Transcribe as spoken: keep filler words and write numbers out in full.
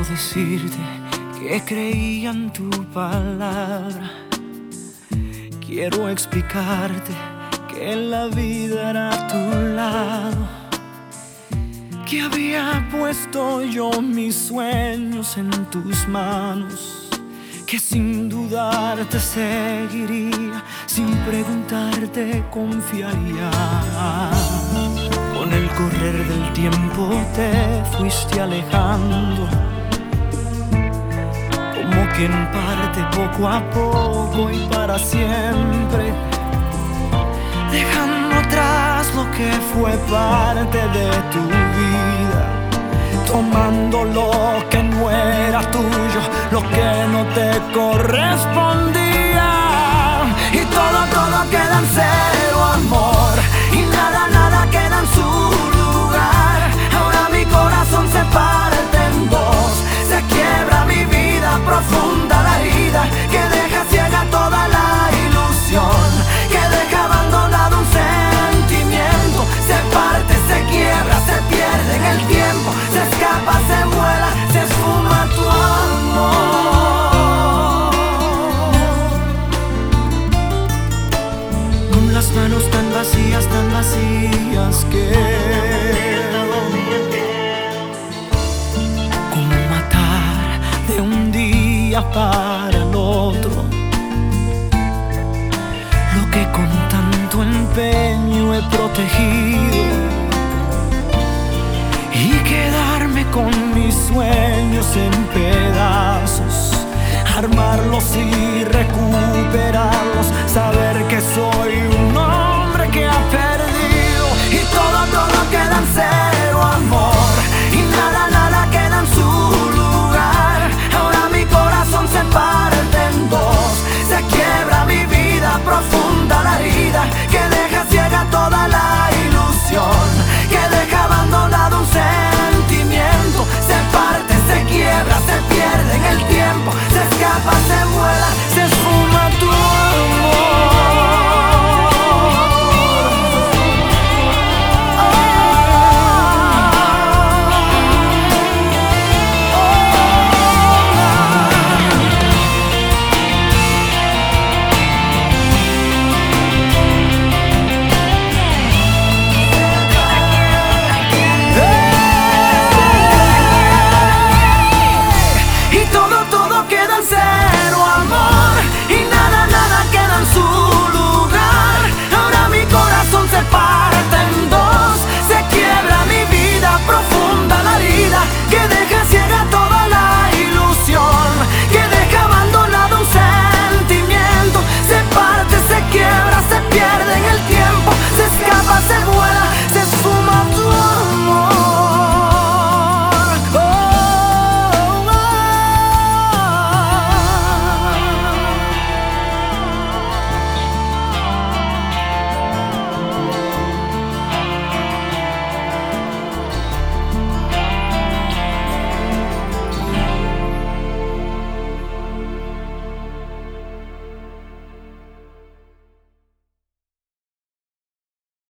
decirte que creía en tu palabra. Quiero explicarte que la vida era a tu lado, que había puesto yo mis sueños en tus manos, que sin dudar te seguiría, sin preguntarte confiaría. Con el correr del tiempo te fuiste alejando, como quien parte poco a poco y para siempre, dejando atrás lo que fue parte de tu vida, tomando lo que no era tuyo, lo que no te correspondía. Y todo, todo queda en cero, amor, y nada, nada queda en su lugar. Ahora mi corazón se parte en dos, se quiebra mi vida, profunda la herida que deja ciega toda la ilusión, que deja abandonado un sentimiento. Se parte, se quiebra, se pierde en el tiempo, se escapa, se vuela, se esfuma tu amor. Con las manos tan vacías, tan vacías que como matar de un día para el otro lo que con tanto empeño he protegido, y quedarme con mis sueños en pedazos, armarlos y